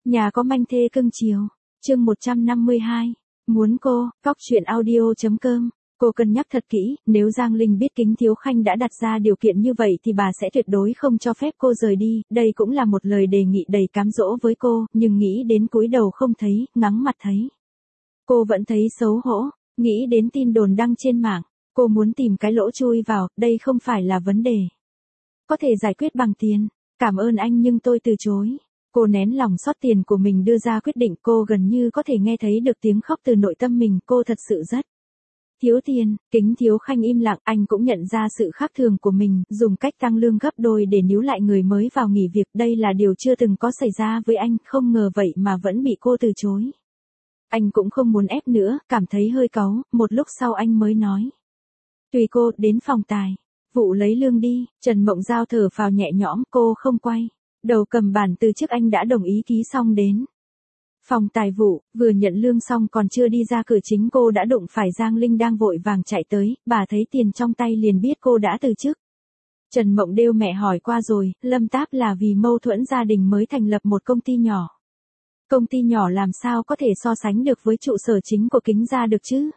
Nhà có manh thê cưng chiều. Chương 152. Muốn cô, Cóc truyện audio.com. Cô cân nhắc thật kỹ, nếu Giang Linh biết Kính Thiếu Khanh đã đặt ra điều kiện như vậy thì bà sẽ tuyệt đối không cho phép cô rời đi, đây cũng là một lời đề nghị đầy cám dỗ với cô, nhưng nghĩ đến cúi đầu không thấy, ngắm mặt thấy. Cô vẫn thấy xấu hổ, nghĩ đến tin đồn đăng trên mạng, cô muốn tìm cái lỗ chui vào, đây không phải là vấn đề. Có thể giải quyết bằng tiền, cảm ơn anh nhưng tôi từ chối. Cô nén lòng xót tiền của mình đưa ra quyết định, cô gần như có thể nghe thấy được tiếng khóc từ nội tâm mình, cô thật sự rất thiếu tiền. Kính Thiếu Khanh im lặng, anh cũng nhận ra sự khác thường của mình, dùng cách tăng lương gấp đôi để níu lại người mới vào nghỉ việc, đây là điều chưa từng có xảy ra với anh, không ngờ vậy mà vẫn bị cô từ chối. Anh cũng không muốn ép nữa, cảm thấy hơi cáu, một lúc sau anh mới nói. Tùy cô, đến phòng tài vụ lấy lương đi. Trần Mộng Giao thở phào nhẹ nhõm, cô không quay đầu cầm bản từ trước anh đã đồng ý ký xong đến phòng tài vụ, vừa nhận lương xong còn chưa đi ra cửa chính cô đã đụng phải Giang Linh đang vội vàng chạy tới, bà thấy tiền trong tay liền biết cô đã từ chức. Trần Mộng Đêu mẹ hỏi qua rồi, Lâm Táp là vì mâu thuẫn gia đình mới thành lập một công ty nhỏ. Công ty nhỏ làm sao có thể so sánh được với trụ sở chính của Kính gia được chứ?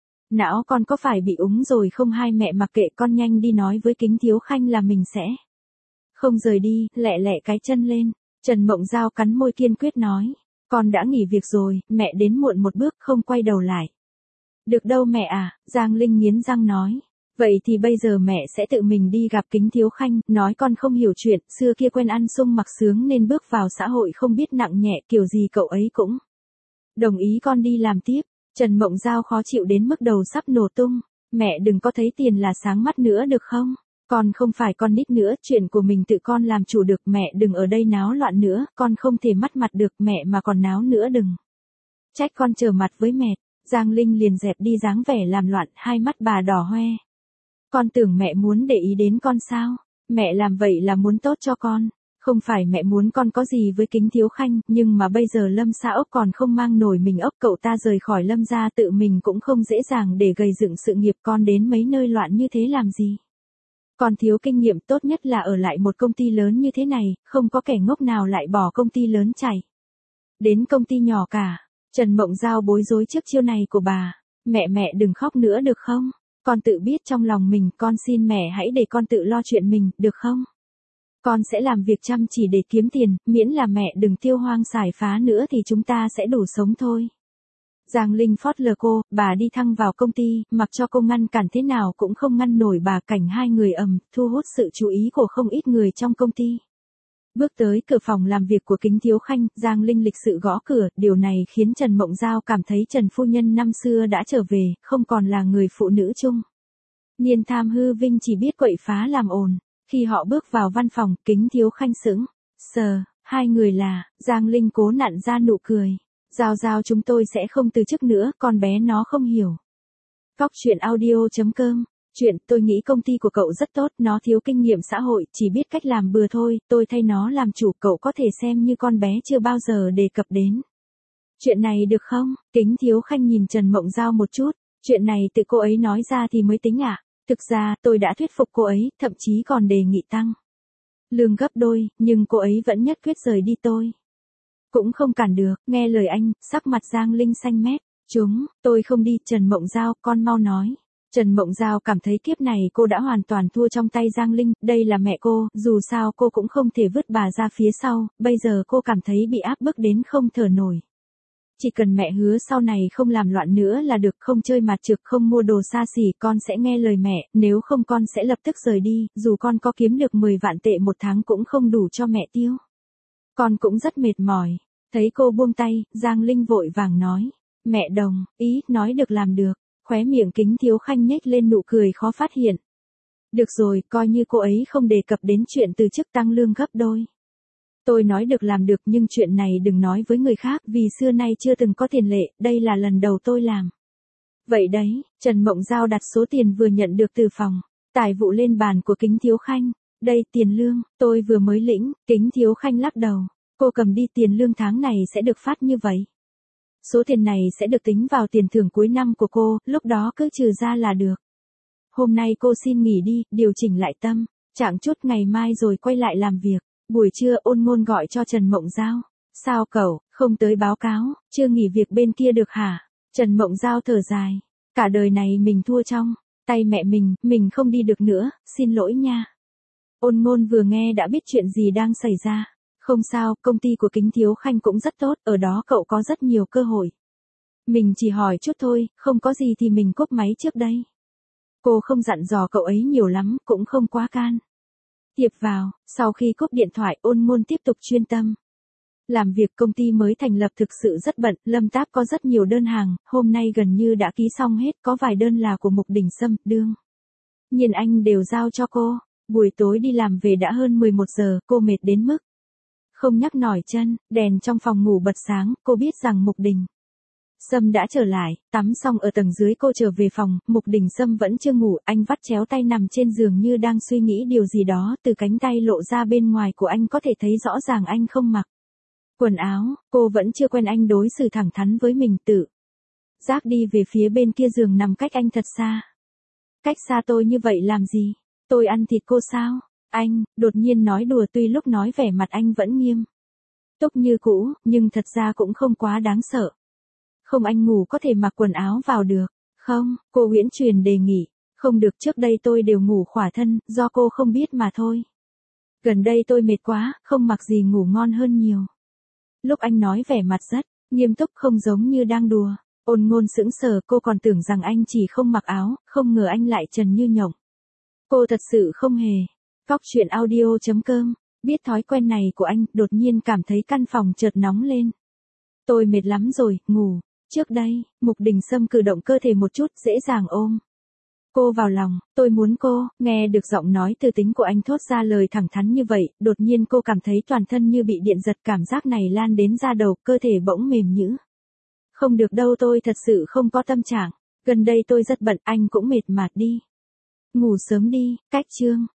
Não con có phải bị úng rồi không? Hai mẹ mặc kệ con, nhanh đi nói với Kính Thiếu Khanh là mình sẽ không rời đi, lẹ lẹ cái chân lên. Trần Mộng Giao cắn môi kiên quyết nói. Con đã nghỉ việc rồi, mẹ đến muộn một bước không quay đầu lại. Được đâu mẹ à, Giang Linh nghiến răng nói. Vậy thì bây giờ mẹ sẽ tự mình đi gặp Kính Thiếu Khanh, nói con không hiểu chuyện, xưa kia quen ăn sung mặc sướng nên bước vào xã hội không biết nặng nhẹ, kiểu gì cậu ấy cũng đồng ý con đi làm tiếp. Trần Mộng Giao khó chịu đến mức đầu sắp nổ tung. Mẹ đừng có thấy tiền là sáng mắt nữa được không? Con không phải con nít nữa, chuyện của mình tự con làm chủ được, mẹ đừng ở đây náo loạn nữa, con không thể mắt mặt được, mẹ mà còn náo nữa đừng trách con trở mặt với mẹ. Giang Linh liền dẹp đi dáng vẻ làm loạn, hai mắt bà đỏ hoe. Con tưởng mẹ muốn để ý đến con sao? Mẹ làm vậy là muốn tốt cho con. Không phải mẹ muốn con có gì với Kính Thiếu Khanh, nhưng mà bây giờ Lâm Sa Ốc còn không mang nổi mình ốc, cậu ta rời khỏi Lâm gia tự mình cũng không dễ dàng để gây dựng sự nghiệp, con đến mấy nơi loạn như thế làm gì? Con thiếu kinh nghiệm, tốt nhất là ở lại một công ty lớn như thế này, không có kẻ ngốc nào lại bỏ công ty lớn chạy đến công ty nhỏ cả. Trần Mộng Giao bối rối trước chiêu này của bà. Mẹ đừng khóc nữa được không? Con tự biết trong lòng mình, con xin mẹ hãy để con tự lo chuyện mình, được không? Con sẽ làm việc chăm chỉ để kiếm tiền, miễn là mẹ đừng tiêu hoang xài phá nữa thì chúng ta sẽ đủ sống thôi. Giang Linh phớt lờ cô, bà đi thăng vào công ty, mặc cho cô ngăn cản thế nào cũng không ngăn nổi bà, cảnh hai người thu hút sự chú ý của không ít người trong công ty. Bước tới cửa phòng làm việc của Kính Thiếu Khanh, Giang Linh lịch sự gõ cửa, điều này khiến Trần Mộng Giao cảm thấy Trần phu nhân năm xưa đã trở về, không còn là người phụ nữ chung niên tham hư vinh chỉ biết quậy phá làm ồn. Khi họ bước vào văn phòng, Kính Thiếu Khanh sững sờ, hai người là. Giang Linh cố nặn ra nụ cười. Giao chúng tôi sẽ không từ chức nữa, con bé nó không hiểu. Cóc truyện audio.com. Chuyện, tôi nghĩ công ty của cậu rất tốt, nó thiếu kinh nghiệm xã hội, chỉ biết cách làm bừa thôi, tôi thay nó làm chủ, cậu có thể xem như con bé chưa bao giờ đề cập đến chuyện này được không? Kính Thiếu Khanh nhìn Trần Mộng Giao một chút, chuyện này tự cô ấy nói ra thì mới tính à? Thực ra, tôi đã thuyết phục cô ấy, thậm chí còn đề nghị tăng lương gấp đôi, nhưng cô ấy vẫn nhất quyết rời đi, tôi cũng không cản được. Nghe lời anh, sắc mặt Giang Linh xanh mét. Tôi không đi. Trần Mộng Giao, con mau nói. Trần Mộng Giao cảm thấy kiếp này cô đã hoàn toàn thua trong tay Giang Linh, đây là mẹ cô, dù sao cô cũng không thể vứt bà ra phía sau, bây giờ cô cảm thấy bị áp bức đến không thở nổi. Chỉ cần mẹ hứa sau này không làm loạn nữa là được, không chơi mặt trược, không mua đồ xa xỉ, con sẽ nghe lời mẹ, nếu không con sẽ lập tức rời đi, dù con có kiếm được 10 vạn tệ một tháng cũng không đủ cho mẹ tiêu. Con cũng rất mệt mỏi. Thấy cô buông tay, Giang Linh vội vàng nói. Mẹ đồng ý, nói được làm được. Khóe miệng Kính Thiếu Khanh nhếch lên nụ cười khó phát hiện. Được rồi, coi như cô ấy không đề cập đến chuyện từ chức tăng lương gấp đôi. Tôi nói được làm được, nhưng chuyện này đừng nói với người khác, vì xưa nay chưa từng có tiền lệ, đây là lần đầu tôi làm. Vậy đấy. Trần Mộng Giao đặt số tiền vừa nhận được từ phòng tài vụ lên bàn của Kính Thiếu Khanh. Đây, tiền lương, tôi vừa mới lĩnh. Kính Thiếu Khanh lắc đầu. Cô cầm đi, tiền lương tháng này sẽ được phát như vậy. Số tiền này sẽ được tính vào tiền thưởng cuối năm của cô, lúc đó cứ trừ ra là được. Hôm nay cô xin nghỉ đi, điều chỉnh lại tâm trạng chút, ngày mai rồi quay lại làm việc. Buổi trưa Ôn Ngôn gọi cho Trần Mộng Giao. Sao cậu, không tới báo cáo, chưa nghỉ việc bên kia được hả? Trần Mộng Giao thở dài. Cả đời này mình thua trong tay mẹ mình không đi được nữa, xin lỗi nha. Ôn Ngôn vừa nghe đã biết chuyện gì đang xảy ra. Không sao, công ty của Kính Thiếu Khanh cũng rất tốt, ở đó cậu có rất nhiều cơ hội. Mình chỉ hỏi chút thôi, không có gì thì mình cúp máy trước đây. Cô không dặn dò cậu ấy nhiều lắm, cũng không quá can thiệp vào. Sau khi cúp điện thoại, Ôn Ngôn tiếp tục chuyên tâm làm việc. Công ty mới thành lập thực sự rất bận, Lâm Táp có rất nhiều đơn hàng, hôm nay gần như đã ký xong hết, có vài đơn là của Mục Đình Sâm, đương nhiên anh đều giao cho cô. Buổi tối đi làm về đã hơn 11 giờ, cô mệt đến mức không nhắc nổi chân, đèn trong phòng ngủ bật sáng, cô biết rằng Mục Đình Sâm đã trở lại, tắm xong ở tầng dưới cô trở về phòng, Mục Đình Sâm vẫn chưa ngủ, anh vắt chéo tay nằm trên giường như đang suy nghĩ điều gì đó, từ cánh tay lộ ra bên ngoài của anh có thể thấy rõ ràng anh không mặc quần áo, cô vẫn chưa quen anh đối xử thẳng thắn với mình, tự giác đi về phía bên kia giường nằm cách anh thật xa. Cách xa tôi như vậy làm gì? Tôi ăn thịt cô sao? Anh, đột nhiên nói đùa, tuy lúc nói vẻ mặt anh vẫn nghiêm túc như cũ, nhưng thật ra cũng không quá đáng sợ. Không, anh ngủ có thể mặc quần áo vào được, không? Cô Uyển Truyền đề nghị. Không được, trước đây tôi đều ngủ khỏa thân, do cô không biết mà thôi. Gần đây tôi mệt quá, không mặc gì ngủ ngon hơn nhiều. Lúc anh nói vẻ mặt rất nghiêm túc, không giống như đang đùa. Ôn Ngôn sững sờ, cô còn tưởng rằng anh chỉ không mặc áo, không ngờ anh lại trần như nhộng. Cô thật sự không hề. Cóc truyện audio.com, biết thói quen này của anh, đột nhiên cảm thấy căn phòng chợt nóng lên. Tôi mệt lắm rồi, ngủ. Trước đây, Mục Đình Sâm cử động cơ thể một chút, dễ dàng ôm cô vào lòng. Tôi muốn cô. Nghe được giọng nói từ tính của anh thốt ra lời thẳng thắn như vậy, đột nhiên cô cảm thấy toàn thân như bị điện giật, cảm giác này lan đến da đầu, cơ thể bỗng mềm nhũn. Không được đâu, tôi thật sự không có tâm trạng. Gần đây tôi rất bận, anh cũng mệt mệt đi. Ngủ sớm đi. Cách chương